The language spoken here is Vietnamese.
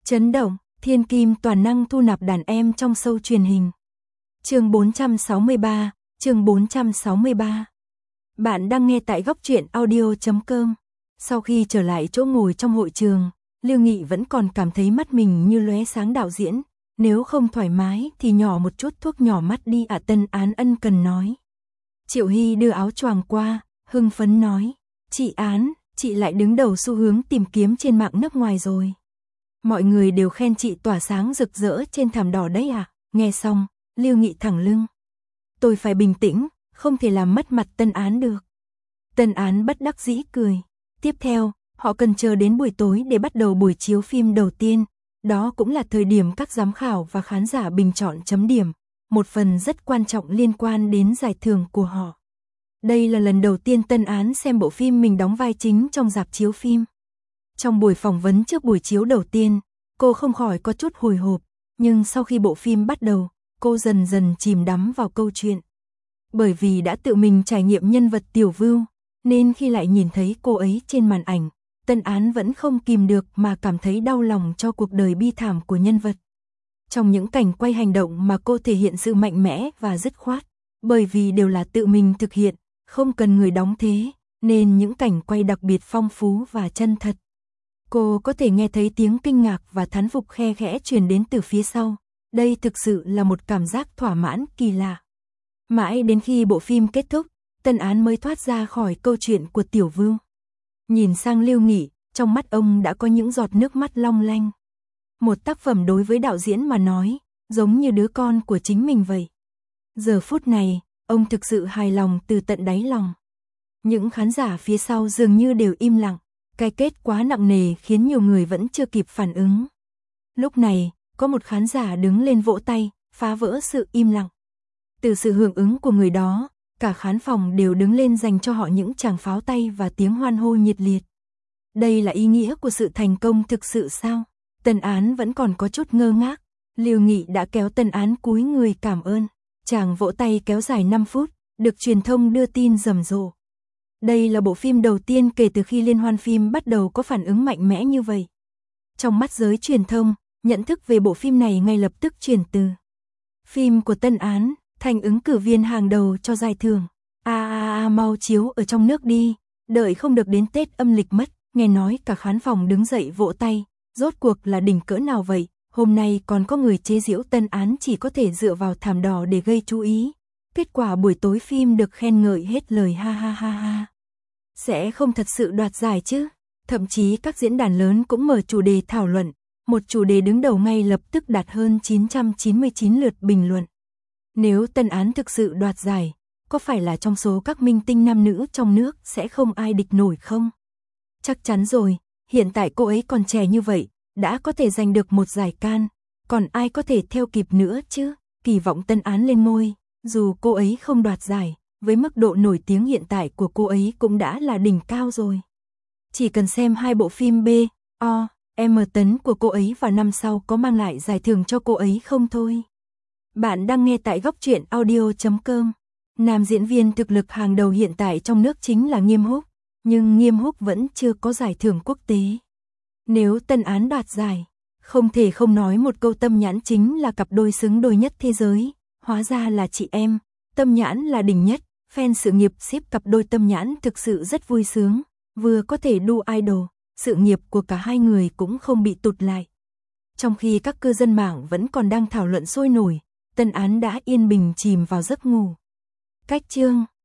Chấn động, thiên kim toàn năng thu nạp đàn em trong show truyền hình. Chương 463, chương 463. Bạn đang nghe tại góc truyện audio.com. Sau khi trở lại chỗ ngồi trong hội trường, Lưu Nghị vẫn còn cảm thấy mắt mình như lóe sáng đạo diễn. Nếu không thoải mái thì nhỏ một chút thuốc nhỏ mắt đi ạ. Tân Án ân cần nói. Triệu Hy đưa áo choàng qua, hưng phấn nói. Chị Án, chị lại đứng đầu xu hướng tìm kiếm trên mạng nước ngoài rồi. Mọi người đều khen chị tỏa sáng rực rỡ trên thảm đỏ đấy à. Nghe xong, Lưu Nghị thẳng lưng. Tôi phải bình tĩnh, không thể làm mất mặt Tân Án được. Tân Án bất đắc dĩ cười. Tiếp theo, họ cần chờ đến buổi tối để bắt đầu buổi chiếu phim đầu tiên. Đó cũng là thời điểm các giám khảo và khán giả bình chọn chấm điểm. Một phần rất quan trọng liên quan đến giải thưởng của họ. Đây là lần đầu tiên Tân Án xem bộ phim mình đóng vai chính trong rạp chiếu phim. Trong buổi phỏng vấn trước buổi chiếu đầu tiên, cô không khỏi có chút hồi hộp, nhưng sau khi bộ phim bắt đầu, cô dần dần chìm đắm vào câu chuyện. Bởi vì đã tự mình trải nghiệm nhân vật Tiểu Vưu, nên khi lại nhìn thấy cô ấy trên màn ảnh, Tân Án vẫn không kìm được mà cảm thấy đau lòng cho cuộc đời bi thảm của nhân vật. Trong những cảnh quay hành động mà cô thể hiện sự mạnh mẽ và dứt khoát, bởi vì đều là tự mình thực hiện, không cần người đóng thế, nên những cảnh quay đặc biệt phong phú và chân thật. Cô có thể nghe thấy tiếng kinh ngạc và thán phục khe khẽ truyền đến từ phía sau. Đây thực sự là một cảm giác thỏa mãn kỳ lạ. Mãi đến khi bộ phim kết thúc, Tân Án mới thoát ra khỏi câu chuyện của Tiểu Vưu. Nhìn sang Lưu Nghị, trong mắt ông đã có những giọt nước mắt long lanh. Một tác phẩm đối với đạo diễn mà nói, giống như đứa con của chính mình vậy. Giờ phút này, ông thực sự hài lòng từ tận đáy lòng. Những khán giả phía sau dường như đều im lặng. Cái kết quá nặng nề khiến nhiều người vẫn chưa kịp phản ứng. Lúc này, có một khán giả đứng lên vỗ tay, phá vỡ sự im lặng. Từ sự hưởng ứng của người đó, cả khán phòng đều đứng lên dành cho họ những tràng pháo tay và tiếng hoan hô nhiệt liệt. Đây là ý nghĩa của sự thành công thực sự sao? Tân Án vẫn còn có chút ngơ ngác. Lưu Nghị đã kéo Tân Án cúi người cảm ơn. Tràng vỗ tay kéo dài 5 phút, được truyền thông đưa tin rầm rộ. Đây là bộ phim đầu tiên kể từ khi liên hoan phim bắt đầu có phản ứng mạnh mẽ như vậy. Trong mắt giới truyền thông, nhận thức về bộ phim này ngay lập tức chuyển từ phim của Tân Án thành ứng cử viên hàng đầu cho giải thưởng. Mau chiếu ở trong nước đi, đợi không được đến Tết âm lịch mất. Nghe nói cả khán phòng đứng dậy vỗ tay, rốt cuộc là đỉnh cỡ nào vậy? Hôm nay còn có người chế giễu Tân Án chỉ có thể dựa vào thảm đỏ để gây chú ý. Kết quả buổi tối phim được khen ngợi hết lời ha ha ha ha. Sẽ không thật sự đoạt giải chứ? Thậm chí các diễn đàn lớn cũng mở chủ đề thảo luận. Một chủ đề đứng đầu ngay lập tức đạt hơn 999 lượt bình luận. Nếu Tân Án thực sự đoạt giải, có phải là trong số các minh tinh nam nữ trong nước sẽ không ai địch nổi không? Chắc chắn rồi, hiện tại cô ấy còn trẻ như vậy, đã có thể giành được một giải Cannes, còn ai có thể theo kịp nữa chứ? Kỳ vọng Tân Án lên ngôi, dù cô ấy không đoạt giải, với mức độ nổi tiếng hiện tại của cô ấy cũng đã là đỉnh cao rồi. Chỉ cần xem 2 bộ phim B, O, M tấn của cô ấy vào năm sau có mang lại giải thưởng cho cô ấy không thôi. Bạn đang nghe tại góc truyện audio.com. Nam diễn viên thực lực hàng đầu hiện tại trong nước chính là Nghiêm Húc, nhưng Nghiêm Húc vẫn chưa có giải thưởng quốc tế. Nếu Tân Án đoạt giải, không thể không nói một câu Tâm Nhãn chính là cặp đôi xứng đôi nhất thế giới, hóa ra là chị em, Tâm Nhãn là đỉnh nhất, fan sự nghiệp ship cặp đôi Tâm Nhãn thực sự rất vui sướng, vừa có thể đu idol, sự nghiệp của cả hai người cũng không bị tụt lại. Trong khi các cư dân mạng vẫn còn đang thảo luận sôi nổi, Tân Án đã yên bình chìm vào giấc ngủ. Cách chương